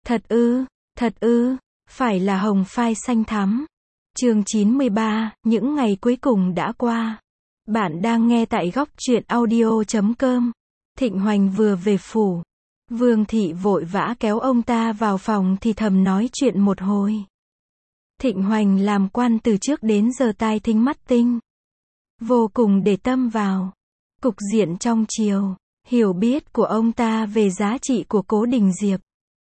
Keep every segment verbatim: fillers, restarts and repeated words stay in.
Thật ư, thật ư, phải là hồng phai xanh thắm. Chương chín mươi ba, những ngày cuối cùng đã qua. Bạn đang nghe tại góc truyện audio chấm com. Thịnh Hoành vừa về phủ. Vương thị vội vã kéo ông ta vào phòng thì thầm nói chuyện một hồi. Thịnh Hoành làm quan từ trước đến giờ tai thính mắt tinh. Vô cùng để tâm vào cục diện trong triều, hiểu biết của ông ta về giá trị của Cố Đình Diệp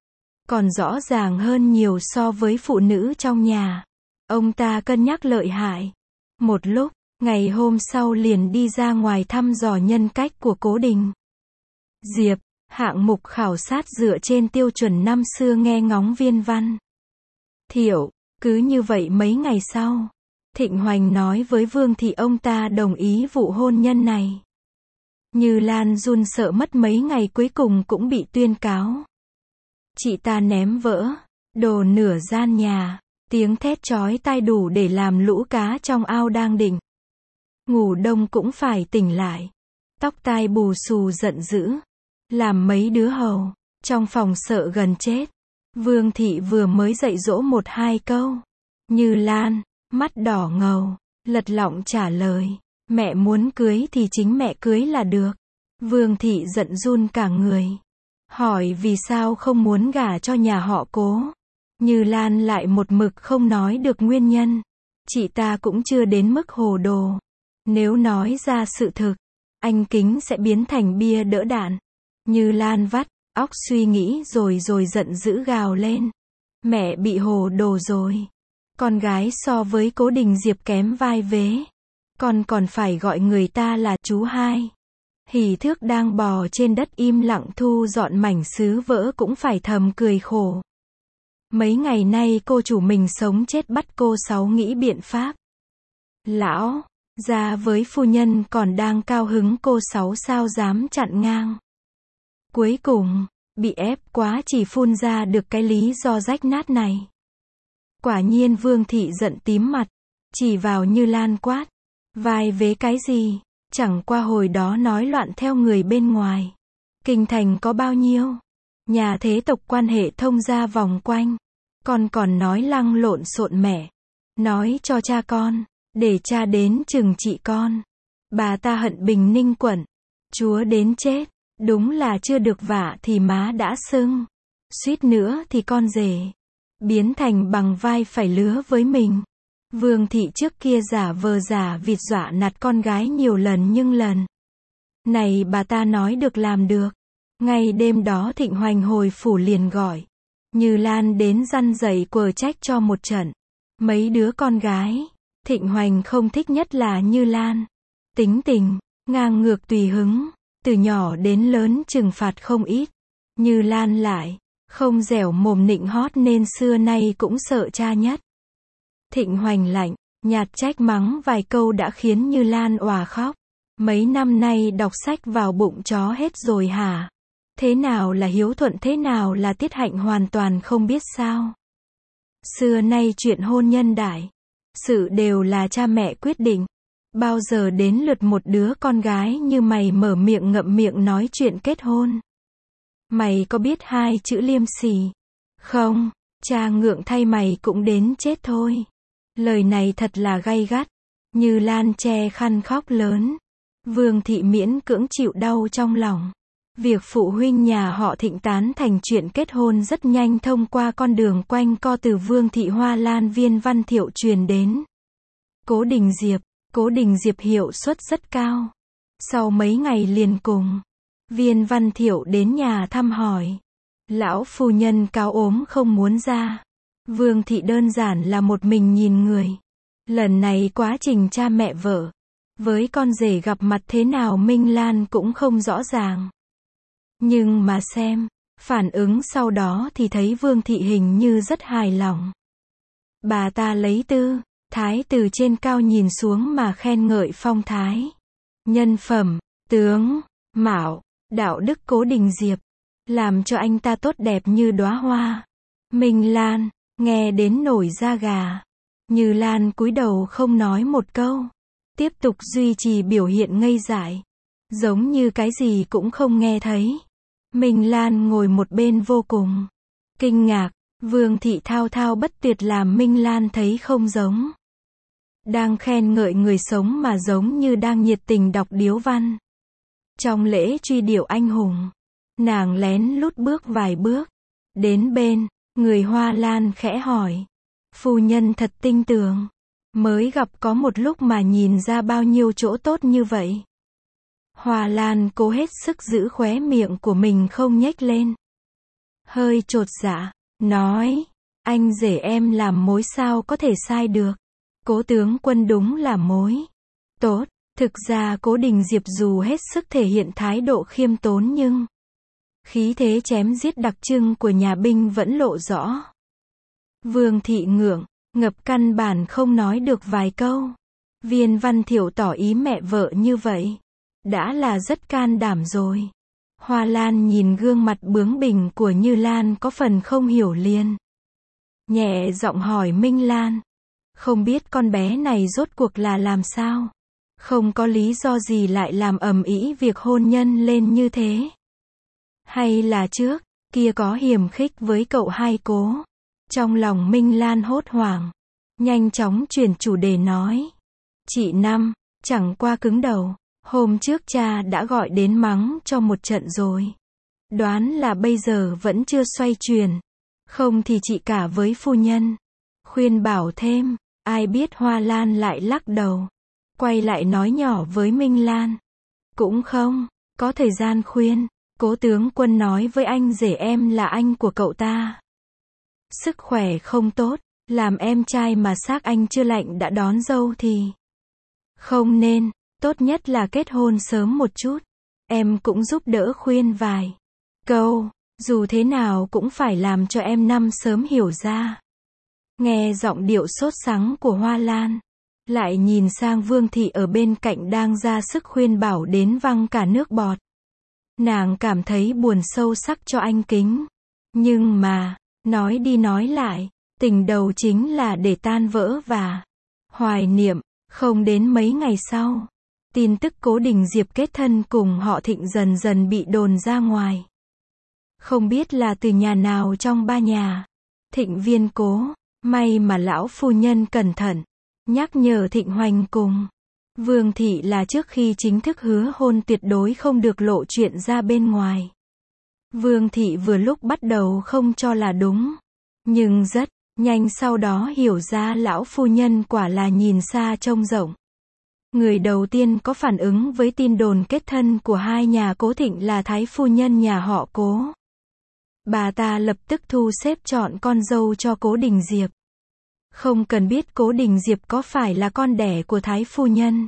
còn rõ ràng hơn nhiều so với phụ nữ trong nhà. Ông ta cân nhắc lợi hại. Một lúc, ngày hôm sau liền đi ra ngoài thăm dò nhân cách của Cố Đình Diệp, hạng mục khảo sát dựa trên tiêu chuẩn năm xưa nghe ngóng Viên Văn Thiệu. Cứ như vậy mấy ngày sau, Thịnh Hoành nói với Vương thị ông ta đồng ý vụ hôn nhân này. Như Lan run sợ mất mấy ngày cuối cùng cũng bị tuyên cáo. Chị ta ném vỡ đồ nửa gian nhà, tiếng thét chói tai đủ để làm lũ cá trong ao đang định ngủ đông cũng phải tỉnh lại. Tóc tai bù xù giận dữ, làm mấy đứa hầu trong phòng sợ gần chết. Vương thị vừa mới dạy dỗ một hai câu, Như Lan mắt đỏ ngầu, lật lọng trả lời, mẹ muốn cưới thì chính mẹ cưới là được. Vương thị giận run cả người, hỏi vì sao không muốn gả cho nhà họ Cố. Như Lan lại một mực không nói được nguyên nhân. Chị ta cũng chưa đến mức hồ đồ. Nếu nói ra sự thực, anh Kính sẽ biến thành bia đỡ đạn. Như Lan vắt óc suy nghĩ rồi rồi giận dữ gào lên. Mẹ bị hồ đồ rồi. Con gái so với Cố Đình Diệp kém vai vế. Con còn phải gọi người ta là chú hai. Hỉ Thước đang bò trên đất im lặng thu dọn mảnh sứ vỡ cũng phải thầm cười khổ. Mấy ngày nay cô chủ mình sống chết bắt cô Sáu nghĩ biện pháp. Lão gia với phu nhân còn đang cao hứng, cô Sáu sao dám chặn ngang. Cuối cùng, bị ép quá chỉ phun ra được cái lý do rách nát này. Quả nhiên Vương thị giận tím mặt, chỉ vào Như Lan quát. Vai vế cái gì? Chẳng qua hồi đó nói loạn theo người bên ngoài. Kinh thành có bao nhiêu nhà thế tộc quan hệ thông gia vòng quanh. Con còn nói lăng lộn xộn mẹ. Nói cho cha con, để cha đến trừng trị con. Bà ta hận Bình Ninh quận chúa đến chết. Đúng là chưa được vả thì má đã sưng. Suýt nữa thì con rể biến thành bằng vai phải lứa với mình. Vương thị trước kia giả vờ giả vịt dọa nạt con gái nhiều lần, nhưng lần này bà ta nói được làm được. Ngay đêm đó Thịnh Hoành hồi phủ liền gọi Như Lan đến răn dạy quở trách cho một trận. Mấy đứa con gái Thịnh Hoành không thích nhất là Như Lan. Tính tình ngang ngược tùy hứng, từ nhỏ đến lớn trừng phạt không ít. Như Lan lại không dẻo mồm nịnh hót nên xưa nay cũng sợ cha nhất. Thịnh Hoành lạnh nhạt trách mắng vài câu đã khiến Như Lan òa khóc. Mấy năm nay đọc sách vào bụng chó hết rồi hả? Thế nào là hiếu thuận, thế nào là tiết hạnh, hoàn toàn không biết sao? Xưa nay chuyện hôn nhân đại sự đều là cha mẹ quyết định. Bao giờ đến lượt một đứa con gái như mày mở miệng ngậm miệng nói chuyện kết hôn? Mày có biết hai chữ liêm sỉ không? Cha ngượng thay mày cũng đến chết thôi. Lời này thật là gay gắt. Như Lan che khăn khóc lớn. Vương thị miễn cưỡng chịu đau trong lòng. Việc phụ huynh nhà họ Thịnh tán thành chuyện kết hôn rất nhanh thông qua con đường quanh co từ Vương thị Hoa Lan Viên Văn Thiệu truyền đến Cố Đình Diệp. Cố Đình Diệp hiệu suất rất cao. Sau mấy ngày liền cùng Viên Văn Thiệu đến nhà thăm hỏi. Lão phu nhân cáo ốm không muốn ra. Vương thị đơn giản là một mình nhìn người. Lần này quá trình cha mẹ vợ với con rể gặp mặt thế nào Minh Lan cũng không rõ ràng. Nhưng mà xem phản ứng sau đó thì thấy Vương thị hình như rất hài lòng. Bà ta lấy tư thái từ trên cao nhìn xuống mà khen ngợi phong thái, nhân phẩm, tướng mạo, đạo đức Cố Đình Diệp, làm cho anh ta tốt đẹp như đóa hoa. Minh Lan nghe đến nổi da gà. Như Lan cúi đầu không nói một câu, tiếp tục duy trì biểu hiện ngây dại, giống như cái gì cũng không nghe thấy. Minh Lan ngồi một bên vô cùng Kinh ngạc, Vương thị thao thao bất tuyệt làm Minh Lan thấy không giống. Đang khen ngợi người sống mà giống như đang nhiệt tình đọc điếu văn. Trong lễ truy điệu anh hùng, nàng lén lút bước vài bước. Đến bên, người Hoa Lan khẽ hỏi. Phu nhân thật tinh tường. Mới gặp có một lúc mà nhìn ra bao nhiêu chỗ tốt như vậy. Hoa Lan cố hết sức giữ khóe miệng của mình không nhếch lên. Hơi chột dạ, nói. Anh rể em làm mối sao có thể sai được. Cố tướng quân đúng là mối tốt. Thực ra Cố Đình Diệp dù hết sức thể hiện thái độ khiêm tốn nhưng khí thế chém giết đặc trưng của nhà binh vẫn lộ rõ. Vương thị ngượng, ngập căn bản không nói được vài câu. Viên Văn Thiệu tỏ ý mẹ vợ như vậy đã là rất can đảm rồi. Hoa Lan nhìn gương mặt bướng bỉnh của Như Lan có phần không hiểu liền. Nhẹ giọng hỏi Minh Lan. Không biết con bé này rốt cuộc là làm sao? Không có lý do gì lại làm ầm ĩ việc hôn nhân lên như thế? Hay là trước kia có hiềm khích với cậu hai Cố? Trong lòng Minh Lan hốt hoảng, nhanh chóng chuyển chủ đề nói. Chị Năm, chẳng qua cứng đầu, hôm trước cha đã gọi đến mắng cho một trận rồi. Đoán là bây giờ vẫn chưa xoay chuyển. Không thì chị cả với phu nhân khuyên bảo thêm. Ai biết Hoa Lan lại lắc đầu, quay lại nói nhỏ với Minh Lan. Cũng không có thời gian khuyên. Cố tướng quân nói với anh rể em là anh của cậu ta. Sức khỏe không tốt, làm em trai mà xác anh chưa lạnh đã đón dâu thì không nên, tốt nhất là kết hôn sớm một chút. Em cũng giúp đỡ khuyên vài câu, dù thế nào cũng phải làm cho em Năm sớm hiểu ra. Nghe giọng điệu sốt sắng của Hoa Lan, lại nhìn sang Vương thị ở bên cạnh đang ra sức khuyên bảo đến văng cả nước bọt. Nàng cảm thấy buồn sâu sắc cho anh Kính. Nhưng mà, nói đi nói lại, tình đầu chính là để tan vỡ và hoài niệm. Không đến mấy ngày sau, tin tức Cố Đình Diệp kết thân cùng họ Thịnh dần dần bị đồn ra ngoài. Không biết là từ nhà nào trong ba nhà. Thịnh Viên Cố, may mà lão phu nhân cẩn thận, nhắc nhở Thịnh Hoành cùng Vương thị là trước khi chính thức hứa hôn tuyệt đối không được lộ chuyện ra bên ngoài. Vương thị vừa lúc bắt đầu không cho là đúng, nhưng rất nhanh sau đó hiểu ra lão phu nhân quả là nhìn xa trông rộng. Người đầu tiên có phản ứng với tin đồn kết thân của hai nhà Cố Thịnh là thái phu nhân nhà họ Cố. Bà ta lập tức thu xếp chọn con dâu cho Cố Đình Diệp. Không cần biết Cố Đình Diệp có phải là con đẻ của thái phu nhân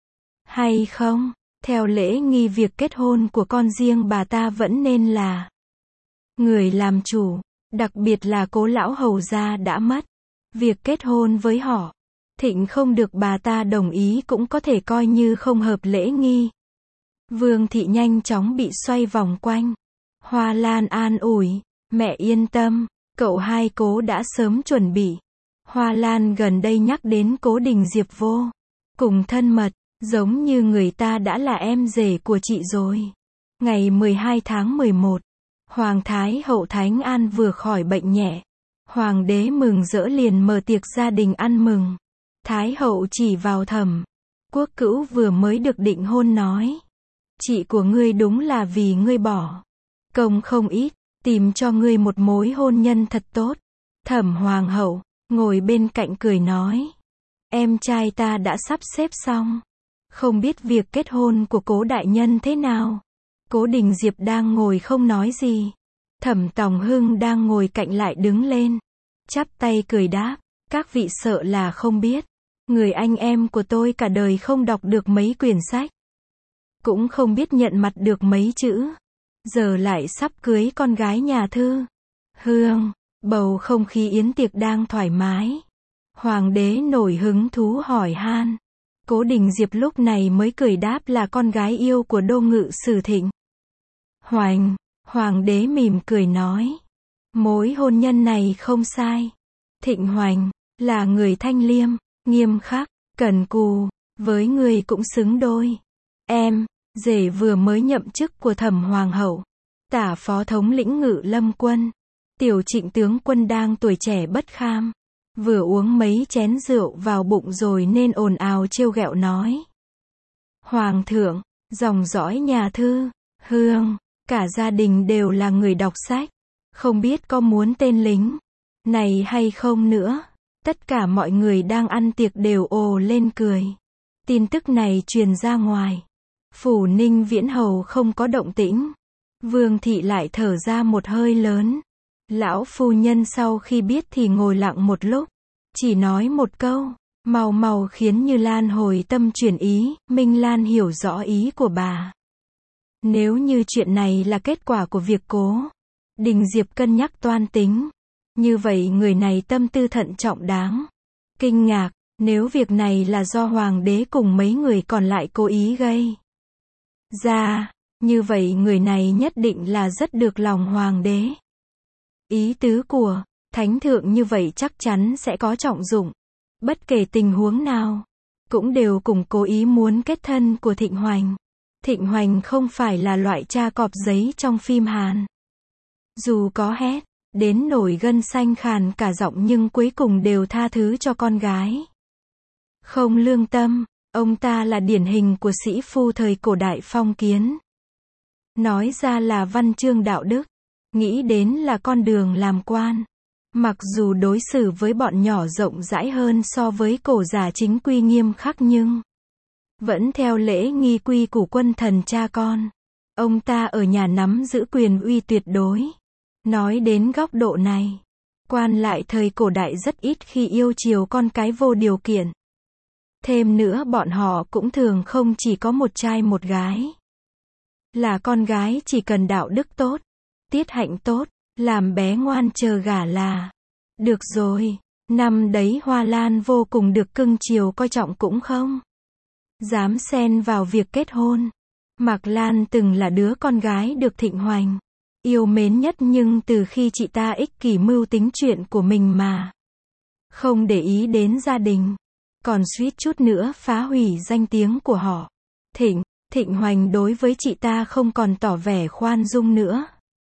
hay không, theo lễ nghi việc kết hôn của con riêng bà ta vẫn nên là người làm chủ, đặc biệt là Cố lão hầu gia đã mất. Việc kết hôn với họ Thịnh không được bà ta đồng ý cũng có thể coi như không hợp lễ nghi. Vương thị nhanh chóng bị xoay vòng quanh. Hoa Lan an ủi, mẹ yên tâm, cậu hai Cố đã sớm chuẩn bị. Hoa Lan gần đây nhắc đến Cố Đình Diệp vô cùng thân mật, giống như người ta đã là em rể của chị rồi. Ngày mười hai tháng mười một, Hoàng Thái hậu Thánh An vừa khỏi bệnh nhẹ. Hoàng đế mừng rỡ liền mở tiệc gia đình ăn mừng. Thái hậu chỉ vào Thẩm Quốc Cữu vừa mới được định hôn nói. Chị của ngươi đúng là vì ngươi bỏ công không ít, tìm cho ngươi một mối hôn nhân thật tốt. Thẩm Hoàng hậu ngồi bên cạnh cười nói. Em trai ta đã sắp xếp xong. Không biết việc kết hôn của Cố đại nhân thế nào. Cố Đình Diệp đang ngồi không nói gì. Thẩm Tòng Hưng đang ngồi cạnh lại đứng lên, chắp tay cười đáp. Các vị sợ là không biết. Người anh em của tôi cả đời không đọc được mấy quyển sách. Cũng không biết nhận mặt được mấy chữ. Giờ lại sắp cưới con gái nhà thư hương. Bầu không khí yến tiệc đang thoải mái. Hoàng đế nổi hứng thú hỏi han. Cố Đình Diệp lúc này mới cười đáp là con gái yêu của đô ngự sử Thịnh Hoành. Hoàng đế mỉm cười nói. Mối hôn nhân này không sai. Thịnh Hoành là người thanh liêm, nghiêm khắc, cần cù, với người cũng xứng đôi. Em, rể vừa mới nhậm chức của Thẩm Hoàng hậu, tả phó thống lĩnh Ngự Lâm quân. Tiểu Trịnh tướng quân đang tuổi trẻ bất kham, vừa uống mấy chén rượu vào bụng rồi nên ồn ào trêu ghẹo nói. Hoàng thượng, dòng dõi nhà thư, Hương, cả gia đình đều là người đọc sách, không biết có muốn tên lính này hay không nữa. Tất cả mọi người đang ăn tiệc đều ồ lên cười. Tin tức này truyền ra ngoài, phủ Ninh Viễn Hầu không có động tĩnh. Vương thị lại thở ra một hơi lớn. Lão phu nhân sau khi biết thì ngồi lặng một lúc, chỉ nói một câu, mau mau khiến Như Lan hồi tâm chuyển ý. Minh Lan hiểu rõ ý của bà. Nếu như chuyện này là kết quả của việc Cố Đình Diệp cân nhắc toan tính, như vậy người này tâm tư thận trọng đáng kinh ngạc. Nếu việc này là do hoàng đế cùng mấy người còn lại cố ý gây ra, như vậy người này nhất định là rất được lòng hoàng đế. Ý tứ của thánh thượng như vậy chắc chắn sẽ có trọng dụng. Bất kể tình huống nào, cũng đều cùng cố ý muốn kết thân của Thịnh Hoành. Thịnh Hoành không phải là loại cha cọp giấy trong phim Hàn. Dù có hét đến nổi gân xanh khàn cả giọng nhưng cuối cùng đều tha thứ cho con gái. Không lương tâm, ông ta là điển hình của sĩ phu thời cổ đại phong kiến. Nói ra là văn chương đạo đức, nghĩ đến là con đường làm quan. Mặc dù đối xử với bọn nhỏ rộng rãi hơn so với cổ giả chính quy nghiêm khắc nhưng vẫn theo lễ nghi quy củ quân thần cha con. Ông ta ở nhà nắm giữ quyền uy tuyệt đối. Nói đến góc độ này, quan lại thời cổ đại rất ít khi yêu chiều con cái vô điều kiện. Thêm nữa bọn họ cũng thường không chỉ có một trai một gái. Là con gái chỉ cần đạo đức tốt, tiết hạnh tốt, làm bé ngoan chờ gả là được rồi. Năm đấy Hoa Lan vô cùng được cưng chiều coi trọng cũng không dám xen vào việc kết hôn. Mạc Lan từng là đứa con gái được Thịnh Hoành yêu mến nhất, nhưng từ khi chị ta ích kỷ mưu tính chuyện của mình mà không để ý đến gia đình, còn suýt chút nữa phá hủy danh tiếng của họ. Thịnh, Thịnh Hoành đối với chị ta không còn tỏ vẻ khoan dung nữa.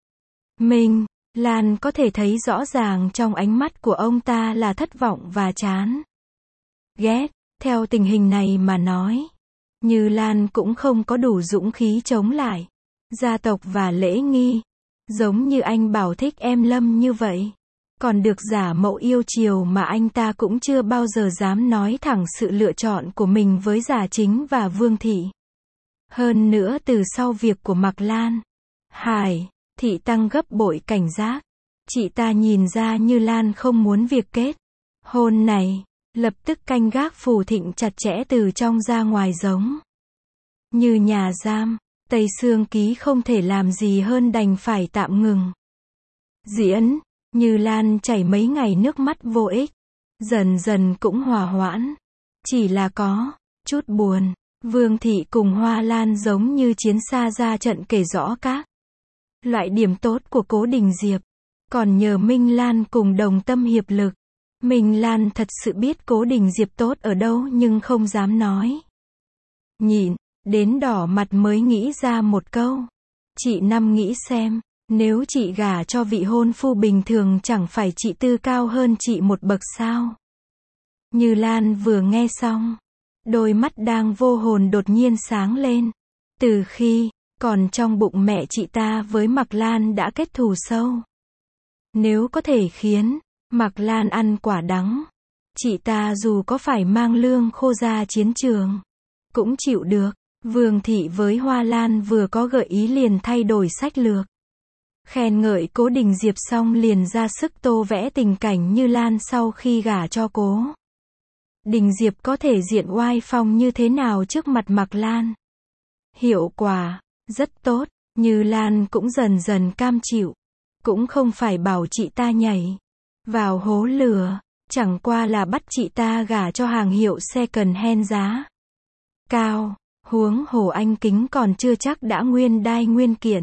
Minh Lan có thể thấy rõ ràng trong ánh mắt của ông ta là thất vọng và chán ghét. Theo tình hình này mà nói, Như Lan cũng không có đủ dũng khí chống lại gia tộc và lễ nghi. Giống như anh Bảo thích em Lâm như vậy, còn được giả mẫu yêu chiều mà anh ta cũng chưa bao giờ dám nói thẳng sự lựa chọn của mình với Giả Chính và Vương Thị. Hơn nữa từ sau việc của Mạc Lan, Hải Thị tăng gấp bội cảnh giác. Chị ta nhìn ra Như Lan không muốn việc kết hôn này, lập tức canh gác phủ Thịnh chặt chẽ từ trong ra ngoài giống như nhà giam. Tây Sương Ký không thể làm gì hơn đành phải tạm ngừng diễn. Như Lan chảy mấy ngày nước mắt vô ích, dần dần cũng hòa hoãn. Chỉ là có chút buồn. Vương Thị cùng Hoa Lan giống như chiến xa ra trận kể rõ các loại điểm tốt của Cố Đình Diệp, còn nhờ Minh Lan cùng đồng tâm hiệp lực. Minh Lan thật sự biết Cố Đình Diệp tốt ở đâu nhưng không dám nói. Nhịn đến đỏ mặt mới nghĩ ra một câu. Chị Năm nghĩ xem, nếu chị gả cho vị hôn phu bình thường chẳng phải chị Tư cao hơn chị một bậc sao? Như Lan vừa nghe xong, đôi mắt đang vô hồn đột nhiên sáng lên. Từ khi còn trong bụng mẹ chị ta với Mạc Lan đã kết thù sâu. Nếu có thể khiến Mạc Lan ăn quả đắng, chị ta dù có phải mang lương khô ra chiến trường cũng chịu được. Vương Thị với Hoa Lan vừa có gợi ý liền thay đổi sách lược. Khen ngợi Cố Đình Diệp xong liền ra sức tô vẽ tình cảnh Như Lan sau khi gả cho Cố Đình Diệp có thể diện oai phong như thế nào trước mặt Mạc Lan. Hiệu quả rất tốt, Như Lan cũng dần dần cam chịu. Cũng không phải bảo chị ta nhảy vào hố lửa, chẳng qua là bắt chị ta gả cho hàng hiệu second hand giá cao. Huống hồ anh Kính còn chưa chắc đã nguyên đai nguyên kiện.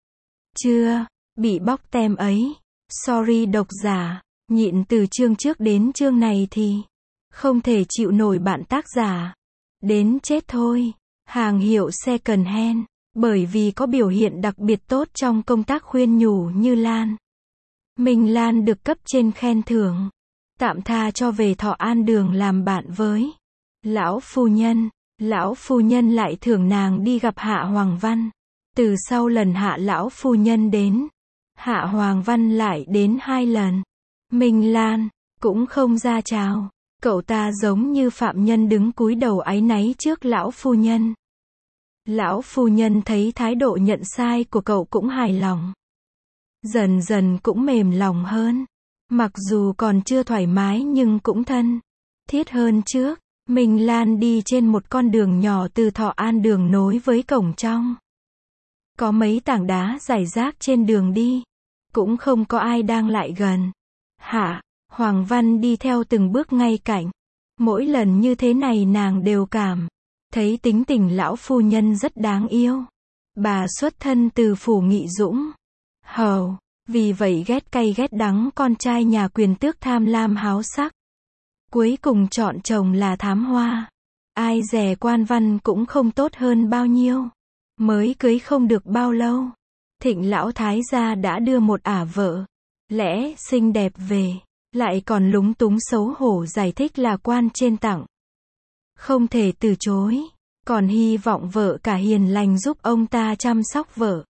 Chưa bị bóc tem ấy. Sorry độc giả, nhịn từ chương trước đến chương này thì không thể chịu nổi bạn tác giả. Đến chết thôi. Hàng hiệu second hand, bởi vì có biểu hiện đặc biệt tốt trong công tác khuyên nhủ Như Lan. Minh Lan được cấp trên khen thưởng, tạm tha cho về Thọ An Đường làm bạn với lão phu nhân. Lão phu nhân lại thưởng nàng đi gặp Hạ Hoàng Văn. Từ sau lần Hạ lão phu nhân đến, Hạ Hoàng Văn lại đến hai lần. Minh Lan cũng không ra chào, cậu ta giống như phạm nhân đứng cúi đầu áy náy trước lão phu nhân. Lão phu nhân thấy thái độ nhận sai của cậu cũng hài lòng, dần dần cũng mềm lòng hơn. Mặc dù còn chưa thoải mái nhưng cũng thân thiết hơn trước. Minh Lan đi trên một con đường nhỏ từ Thọ An Đường nối với cổng trong. Có mấy tảng đá rải rác trên đường đi, cũng không có ai đang lại gần. Hạ Hoàng Văn đi theo từng bước ngay cạnh. Mỗi lần như thế này nàng đều cảm thấy tính tình lão phu nhân rất đáng yêu. Bà xuất thân từ phủ Nghị Dũng Hầu, vì vậy ghét cay ghét đắng con trai nhà quyền tước tham lam háo sắc. Cuối cùng chọn chồng là Thám Hoa. Ai dè Quan Văn cũng không tốt hơn bao nhiêu. Mới cưới không được bao lâu, Thịnh lão thái gia đã đưa một ả vợ lẽ xinh đẹp về, lại còn lúng túng xấu hổ giải thích là quan trên tặng, không thể từ chối, còn hy vọng vợ cả hiền lành giúp ông ta chăm sóc vợ.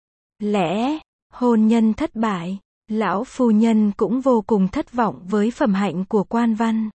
Lẽ hôn nhân thất bại, lão phu nhân cũng vô cùng thất vọng với phẩm hạnh của Quan Văn.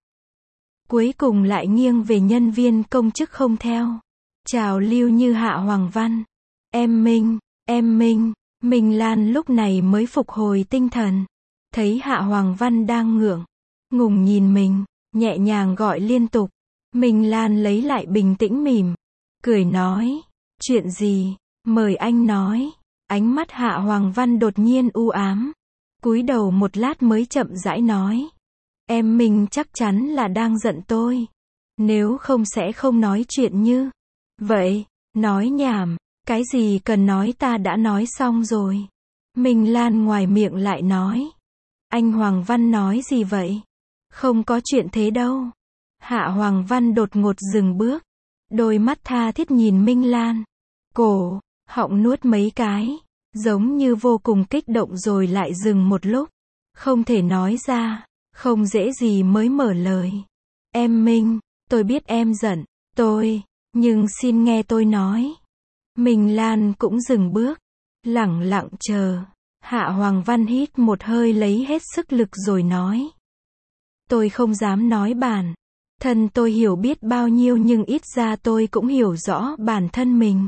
Cuối cùng lại nghiêng về nhân viên công chức không theo trào lưu như Hạ Hoàng Văn. Em Minh, em Minh, Minh Lan lúc này mới phục hồi tinh thần. Thấy Hạ Hoàng Văn đang ngượng ngùng nhìn mình, nhẹ nhàng gọi liên tục. Minh Lan lấy lại bình tĩnh mỉm, cười nói, chuyện gì, mời anh nói. Ánh mắt Hạ Hoàng Văn đột nhiên u ám, cúi đầu một lát mới chậm rãi nói, em Minh chắc chắn là đang giận tôi, nếu không sẽ không nói chuyện như vậy. Nói nhảm, cái gì cần nói ta đã nói xong rồi. Minh Lan ngoài miệng lại nói, anh Hoàng Văn nói gì vậy? Không có chuyện thế đâu. Hạ Hoàng Văn đột ngột dừng bước, đôi mắt tha thiết nhìn Minh Lan, cổ họng nuốt mấy cái, giống như vô cùng kích động rồi lại dừng một lúc, không thể nói ra, không dễ gì mới mở lời. Em Minh, tôi biết em giận tôi, nhưng xin nghe tôi nói. Minh Lan cũng dừng bước, lẳng lặng chờ. Hạ Hoàng Văn hít một hơi lấy hết sức lực rồi nói, tôi không dám nói bản thân tôi hiểu biết bao nhiêu, nhưng ít ra tôi cũng hiểu rõ bản thân mình.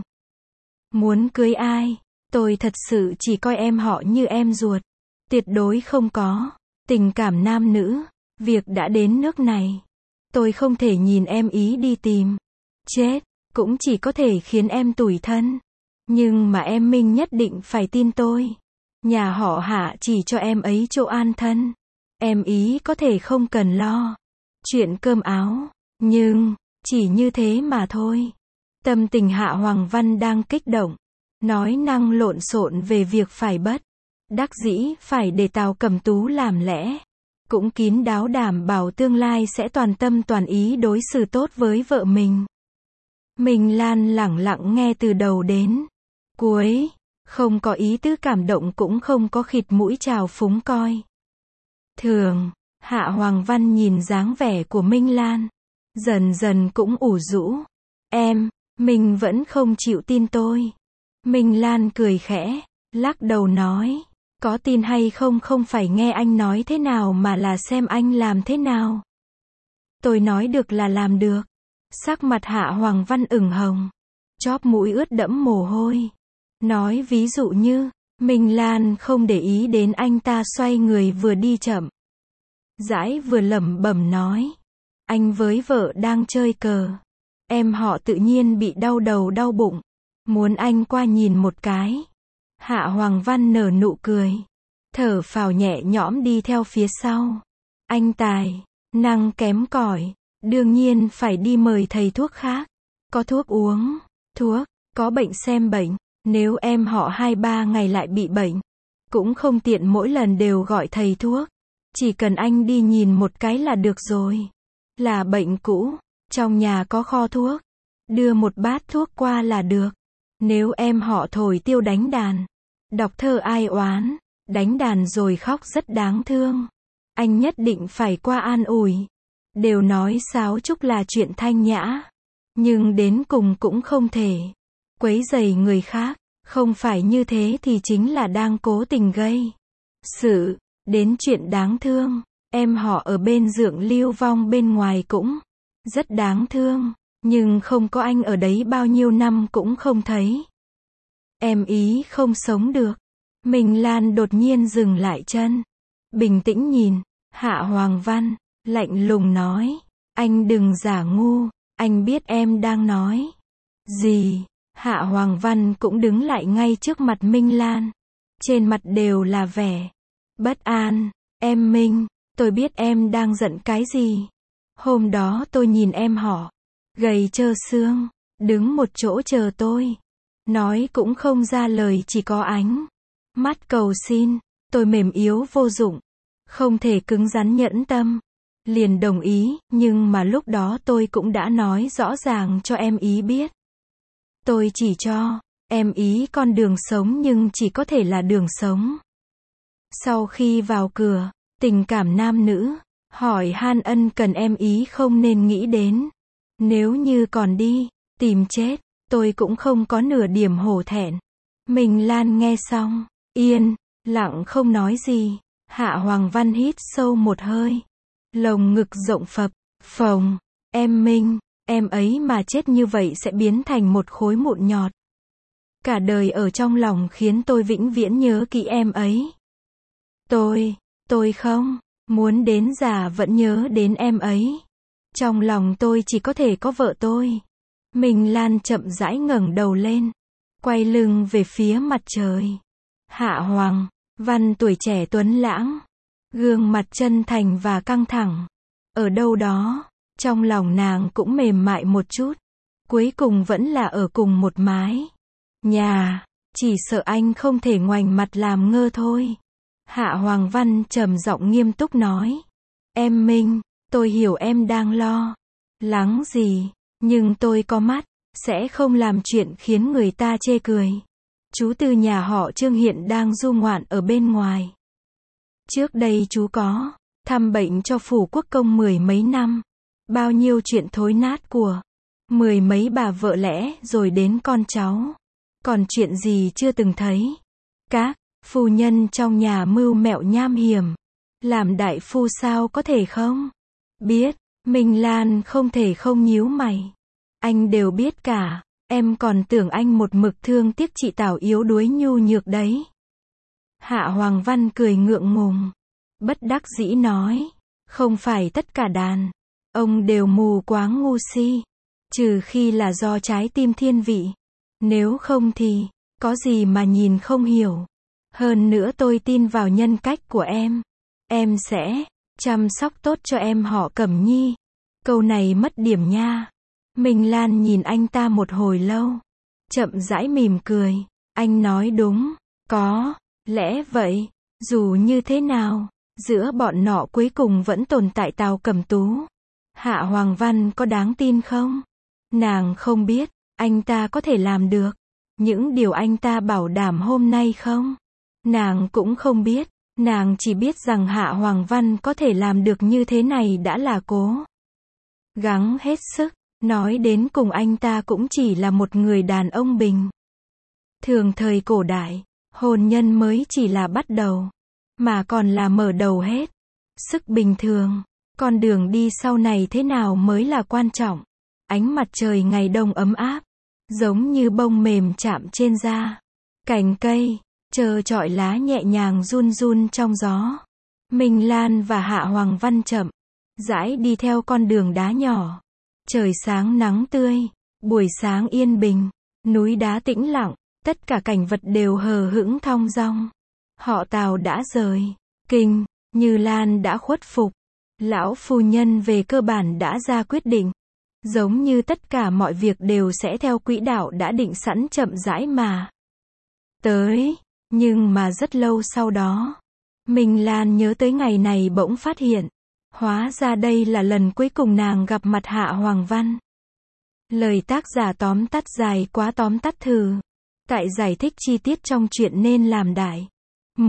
Muốn cưới ai, tôi thật sự chỉ coi em họ như em ruột, tuyệt đối không có tình cảm nam nữ. Việc đã đến nước này, tôi không thể nhìn em ý đi tìm chết, cũng chỉ có thể khiến em tủi thân. Nhưng mà em Minh nhất định phải tin tôi. Nhà họ Hạ chỉ cho em ấy chỗ an thân. Em ý có thể không cần lo chuyện cơm áo, nhưng chỉ như thế mà thôi. Tâm tình Hạ Hoàng Văn đang kích động, nói năng lộn xộn về việc phải bất đắc dĩ phải để Tào Cẩm Tú làm lẽ, cũng kín đáo đảm bảo tương lai sẽ toàn tâm toàn ý đối xử tốt với vợ mình. Minh Lan lẳng lặng nghe từ đầu đến cuối, không có ý tứ cảm động, cũng không có khịt mũi trào phúng coi thường. Hạ Hoàng Văn nhìn dáng vẻ của Minh Lan, dần dần cũng ủ rũ. Em, mình vẫn không chịu tin tôi. Minh Lan cười khẽ, lắc đầu nói, có tin hay không không phải nghe anh nói thế nào mà là xem anh làm thế nào. Tôi nói được là làm được. Sắc mặt Hạ Hoàng Văn ửng hồng, chóp mũi ướt đẫm mồ hôi. Nói ví dụ như, Minh Lan không để ý đến anh ta xoay người vừa đi chậm rãi vừa lẩm bẩm nói, anh với vợ đang chơi cờ, em họ tự nhiên bị đau đầu đau bụng, muốn anh qua nhìn một cái. Hạ Hoàng Văn nở nụ cười, thở phào nhẹ nhõm đi theo phía sau. Anh tài năng kém cỏi, đương nhiên phải đi mời thầy thuốc khác. Có thuốc uống thuốc, có bệnh xem bệnh. Nếu em họ hai ba ngày lại bị bệnh, cũng không tiện mỗi lần đều gọi thầy thuốc. Chỉ cần anh đi nhìn một cái là được rồi. Là bệnh cũ, trong nhà có kho thuốc, đưa một bát thuốc qua là được. Nếu em họ thổi tiêu đánh đàn, đọc thơ ai oán, đánh đàn rồi khóc rất đáng thương. Anh nhất định phải qua an ủi. Đều nói sáo trúc là chuyện thanh nhã, nhưng đến cùng cũng không thể quấy rầy người khác, không phải như thế thì chính là đang cố tình gây sự. Đến chuyện đáng thương, em họ ở bên dượng lưu vong bên ngoài cũng rất đáng thương, nhưng không có anh ở đấy bao nhiêu năm cũng không thấy. Em ý không sống được. Minh Lan đột nhiên dừng lại chân, bình tĩnh nhìn Hạ Hoàng Văn, lạnh lùng nói, anh đừng giả ngu, anh biết em đang nói gì. Hạ Hoàng Văn cũng đứng lại ngay trước mặt Minh Lan, trên mặt đều là vẻ bất an. Em Minh, tôi biết em đang giận cái gì. Hôm đó tôi nhìn em họ gầy trơ xương, đứng một chỗ chờ tôi, nói cũng không ra lời, chỉ có ánh mắt cầu xin. Tôi mềm yếu vô dụng, không thể cứng rắn nhẫn tâm, liền đồng ý, nhưng mà lúc đó tôi cũng đã nói rõ ràng cho em ý biết. Tôi chỉ cho em ý con đường sống, nhưng chỉ có thể là đường sống. Sau khi vào cửa, tình cảm nam nữ, hỏi han ân cần em ý không nên nghĩ đến. Nếu như còn đi tìm chết, tôi cũng không có nửa điểm hổ thẹn. Minh Lan nghe xong, yên lặng không nói gì. Hạ Hoàng Văn hít sâu một hơi, lồng ngực rộng phập phồng. Em Minh, em ấy mà chết như vậy sẽ biến thành một khối mụn nhọt, cả đời ở trong lòng, khiến tôi vĩnh viễn nhớ kỹ em ấy. Tôi, tôi không muốn đến già vẫn nhớ đến em ấy. Trong lòng tôi chỉ có thể có vợ tôi. Minh Lan chậm rãi ngẩng đầu lên, quay lưng về phía mặt trời. Hạ Hoàng Văn tuổi trẻ tuấn lãng, gương mặt chân thành và căng thẳng. Ở đâu đó, trong lòng nàng cũng mềm mại một chút. Cuối cùng vẫn là ở cùng một mái nhà, chỉ sợ anh không thể ngoảnh mặt làm ngơ thôi. Hạ Hoàng Văn trầm giọng nghiêm túc nói, em Minh, tôi hiểu em đang lo lắng gì, nhưng tôi có mắt, sẽ không làm chuyện khiến người ta chê cười. Chú từ nhà họ Trương hiện đang du ngoạn ở bên ngoài. Trước đây chú có thăm bệnh cho phủ quốc công mười mấy năm. Bao nhiêu chuyện thối nát của mười mấy bà vợ lẽ rồi đến con cháu. Còn chuyện gì chưa từng thấy. Các phu nhân trong nhà mưu mẹo nham hiểm. Làm đại phu sao có thể không biết. Minh Lan không thể không nhíu mày. Anh đều biết cả. Em còn tưởng anh một mực thương tiếc chị Tảo yếu đuối nhu nhược đấy. Hạ Hoàng Văn cười ngượng ngùng, bất đắc dĩ nói, không phải tất cả đàn ông đều mù quáng ngu si, trừ khi là do trái tim thiên vị. Nếu không thì, có gì mà nhìn không hiểu. Hơn nữa tôi tin vào nhân cách của em. Em sẽ chăm sóc tốt cho em họ Cẩm Nhi. Câu này mất điểm nha. Minh Lan nhìn anh ta một hồi lâu, chậm rãi mỉm cười. Anh nói đúng, có lẽ vậy. Dù như thế nào, giữa bọn nọ cuối cùng vẫn tồn tại Tào Cẩm Tú. Hạ Hoàng Văn có đáng tin không? Nàng không biết, anh ta có thể làm được những điều anh ta bảo đảm hôm nay không? Nàng cũng không biết, nàng chỉ biết rằng Hạ Hoàng Văn có thể làm được như thế này đã là cố gắng hết sức. Nói đến cùng anh ta cũng chỉ là một người đàn ông bình thường thời cổ đại. Hôn nhân mới chỉ là bắt đầu, mà còn là mở đầu hết. Sức bình thường, con đường đi sau này thế nào mới là quan trọng. Ánh mặt trời ngày đông ấm áp, giống như bông mềm chạm trên da. Cành cây, trơ trọi lá nhẹ nhàng run run trong gió. Minh Lan và Hạ Hoàng Văn chậm rãi đi theo con đường đá nhỏ. Trời sáng nắng tươi, buổi sáng yên bình, núi đá tĩnh lặng, tất cả cảnh vật đều hờ hững thong dong. Họ Tào đã rời kinh, Như Lan đã khuất phục, lão phu nhân về cơ bản đã ra quyết định. Giống như tất cả mọi việc đều sẽ theo quỹ đạo đã định sẵn chậm rãi mà tới. Nhưng mà rất lâu sau đó, Minh Lan nhớ tới ngày này bỗng phát hiện. Hóa ra đây là lần cuối cùng nàng gặp mặt Hạ Hoàng Văn. Lời tác giả tóm tắt dài quá, tóm tắt thử. Tại giải thích chi tiết trong chuyện nên làm đại. một.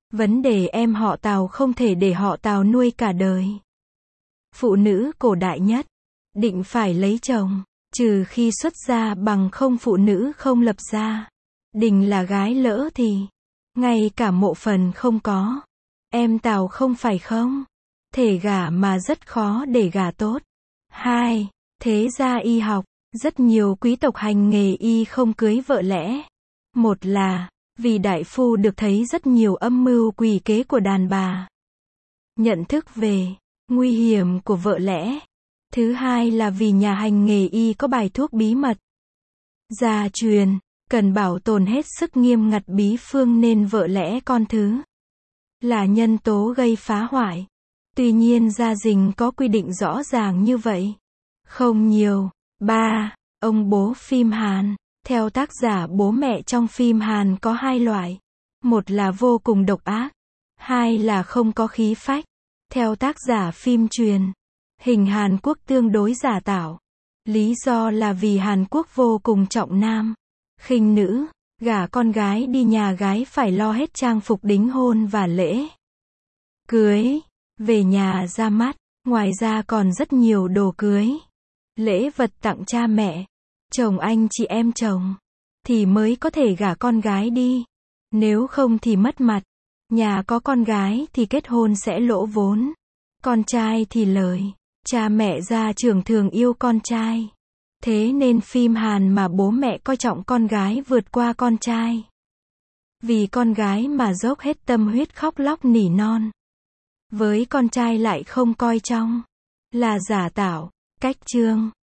Vấn đề em họ Tào không thể để họ Tào nuôi cả đời. Phụ nữ cổ đại nhất, định phải lấy chồng, trừ khi xuất gia, bằng không phụ nữ không lập gia. Đình là gái lỡ thì, ngay cả mộ phần không có. Em Tào không phải không? Thể gả mà rất khó để gả tốt. Hai. Thế gia y học, rất nhiều quý tộc hành nghề y không cưới vợ lẽ. Một là, vì đại phu được thấy rất nhiều âm mưu quỷ kế của đàn bà. Nhận thức về nguy hiểm của vợ lẽ. Thứ hai là vì nhà hành nghề y có bài thuốc bí mật gia truyền, cần bảo tồn hết sức nghiêm ngặt bí phương, nên vợ lẽ con thứ là nhân tố gây phá hoại. Tuy nhiên gia đình có quy định rõ ràng như vậy không nhiều. Ba. Ông bố phim Hàn. Theo tác giả, bố mẹ trong phim Hàn có hai loại. Một là vô cùng độc ác, hai là không có khí phách. Theo tác giả, phim truyền hình Hàn Quốc tương đối giả tạo. Lý do là vì Hàn Quốc vô cùng trọng nam khinh nữ, gả con gái đi nhà gái phải lo hết trang phục đính hôn và lễ cưới, về nhà ra mắt, ngoài ra còn rất nhiều đồ cưới, lễ vật tặng cha mẹ, chồng, anh chị em chồng, thì mới có thể gả con gái đi. Nếu không thì mất mặt. Nhà có con gái thì kết hôn sẽ lỗ vốn, con trai thì lời. Cha mẹ gia trưởng thường yêu con trai. Thế nên phim Hàn mà bố mẹ coi trọng con gái vượt qua con trai. Vì con gái mà dốc hết tâm huyết khóc lóc nỉ non. Với con trai lại không coi trọng, là giả tạo, cách chương.